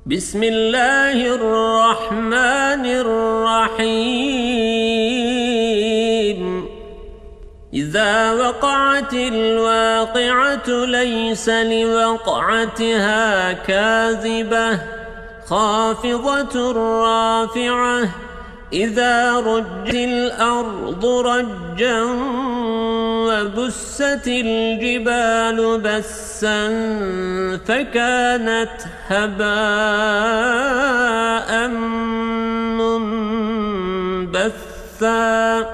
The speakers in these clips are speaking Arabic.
بسم الله الرحمن الرحيم إذا وقعت الواقعة ليس لوقعتها كاذبة خافضة رافعة إذا رجت الأرض رجا وبست الجبال بسا فكانت هباء منبثا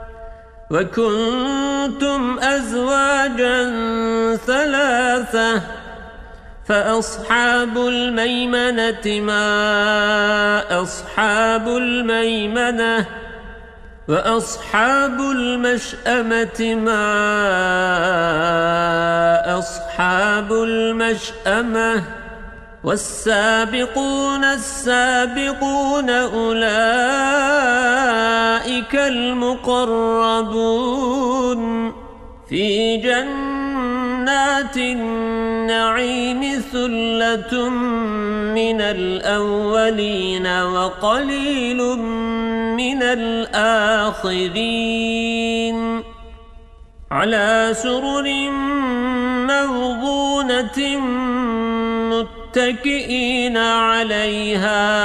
وكنتم أزواجا ثلاثة فأصحاب الميمنة ما أصحاب الميمنة وأصحاب المشأمة ما أصحاب المشأمة والسابقون السابقون أولئك المقربون في جنات النعيم ثلة من الأولين وقليل من الآخرين على سرر موضونة متكئين عليها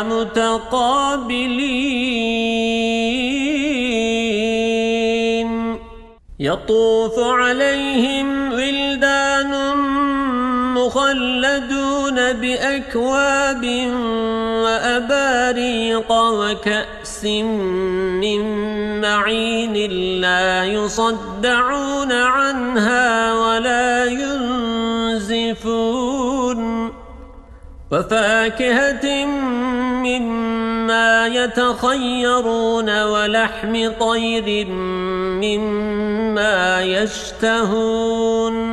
متقابلين يطوف عليهم ولدان مخلدون بأكواب وأباريق وكأس من معين لا يصدعون عنها ولا ينزفون وفاكهة مما يتخيرون ولحم طير مما يشتهون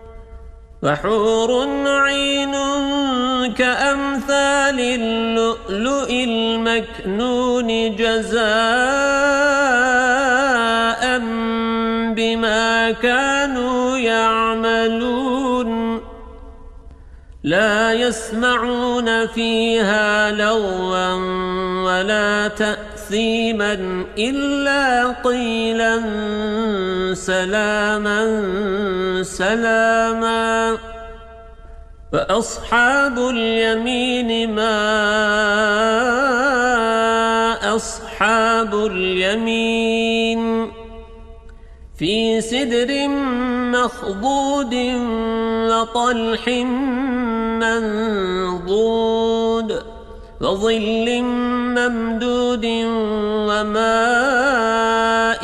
وحور عين كأمثال اللؤلؤ المكنون جزاء بما كانوا يعملون لا يسمعون فيها لغوا ولا تأثيما إلا قيلا سلاما سلاما وأصحاب اليمين ما أصحاب اليمين في سدر مخضود وطلح منضود وظل ممدود وماء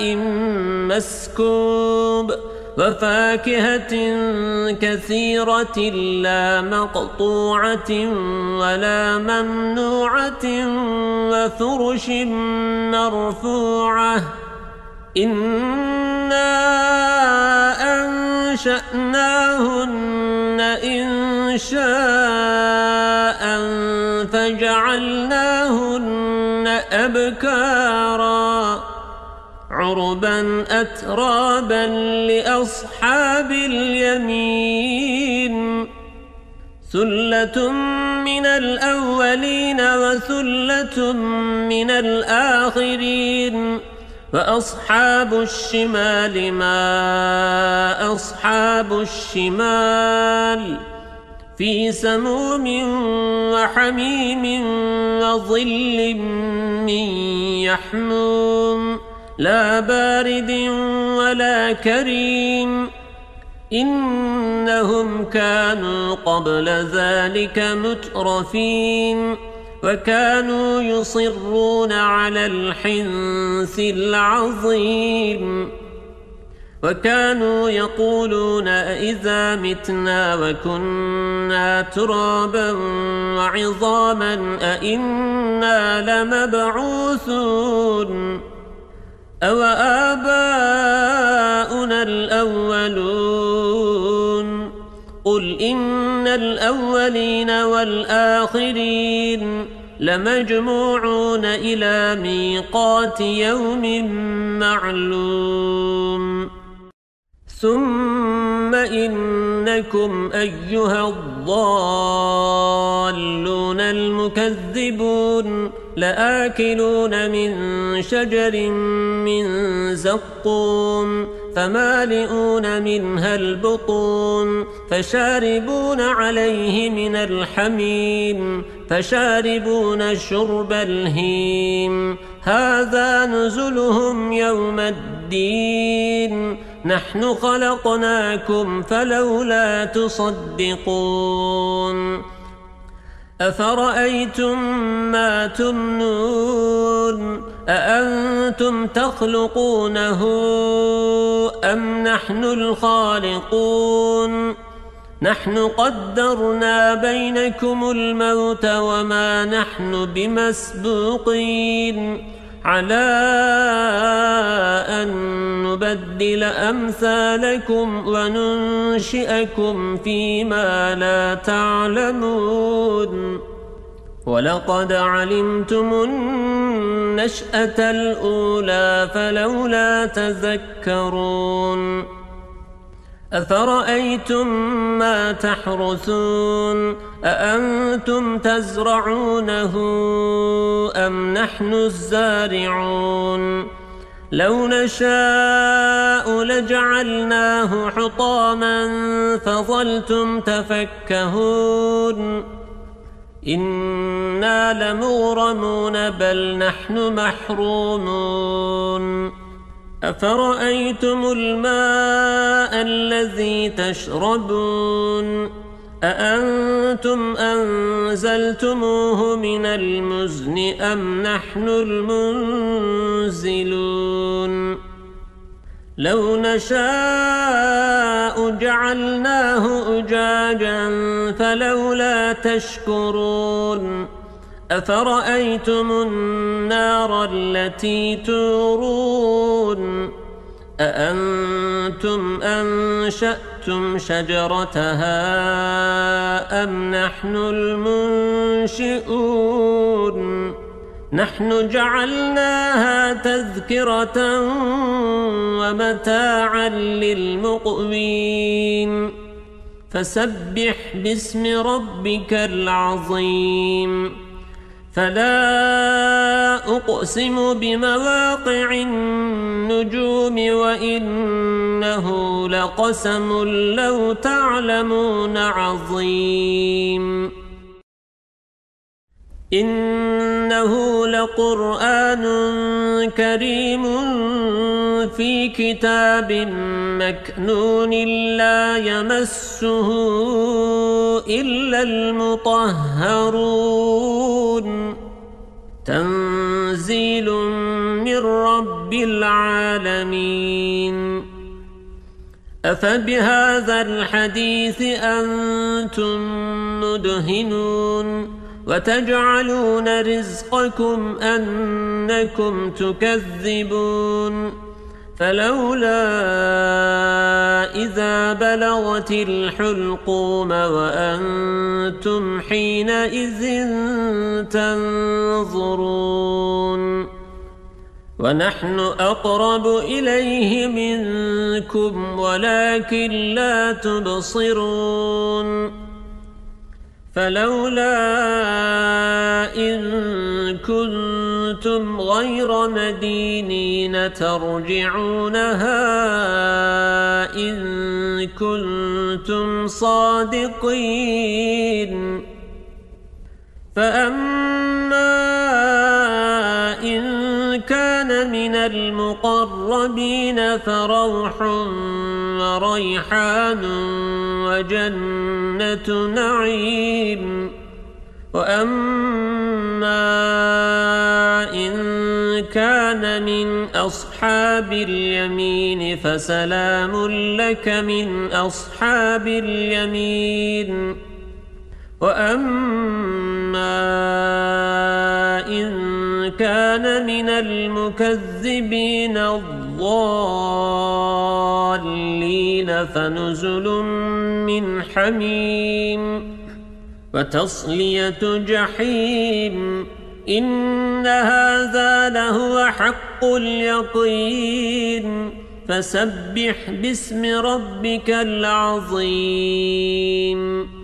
مسكوب وفاكهة كثيرة لا مقطوعة ولا ممنوعة وفرش مرفوعة إنا أنشأناهن إنشاء فجعلناهن أبكارا عربا أترابا لأصحاب اليمين ثلة من الأولين وثلة من الآخرين وأصحاب الشمال ما أصحاب الشمال في سموم وحميم وظل من يحموم لا بارد ولا كريم إنهم كانوا قبل ذلك مترفين وكانوا يصرون على الحنث العظيم وكانوا يقولون أإذا متنا وكنا ترابا وعظاما أإنا لمبعوثون أو آباؤنا الأولون قل إن الأولين والآخرين لمجموعون إلى ميقات يوم معلوم ثم إنكم أيها الضالون المكذبون لآكلون من شجر من زقوم فمالئون منها البطون فشاربون عليه من الحميم فشاربون شرب الهيم هذا نزلهم يوم الدين نحن خلقناكم فلولا تصدقون أفرأيتم ما تمنون أأنتم تخلقونه أم نحن الخالقون نحن قدرنا بينكم الموت وما نحن بمسبوقين على أن نبدل أمثالكم وننشئكم فيما لا تعلمون ولقد علمتم النشأة الأولى فلولا تذكرون أفرأيتم ما تحرثون أأنتم تزرعونه أم نحن الزارعون لو نشاء لجعلناه حطاما فظلتم تفكهون إنا لمغرمون بل نحن محرومون أفرأيتم الماء الذي تشربون أأنتم أنزلتموه من المزن أم نحن المنزلون لو نشاء جعلناه أجاجا فلولا تشكرون أفرأيتم النار التي تورون أأنتم أنشأتم شجرتها أم نحن المنشئون نحن جعلناها تذكرة ومتاعا للمقوين فسبح باسم ربك العظيم فلا أقسم بمواقع النجوم وإنه لقسم لو تعلمون عظيم إنه لقرآن كريم في كتاب مكنون لا يمسه إلا المطهرون تنزيل من رب العالمين أفبهذا الحديث أنتم مدهنون وتجعلون رزقكم أنكم تكذبون فلولا إذا بلغت الحلقوم وأنتم حينئذ تنظرون ونحن أقرب إليه منكم ولكن لا تبصرون فلولا إن كنتم غير مدينين ترجعونها إن كنتم صادقين فأما إن كان من المقربين فروح وريحان وجنة نعيم وأما إن كان من أصحاب اليمين فسلام لك من أصحاب اليمين وأما إن كان من المكذبين الضالين فنزل من حميم وتصلية جحيم إن هذا لهو حق اليقين فسبح باسم ربك العظيم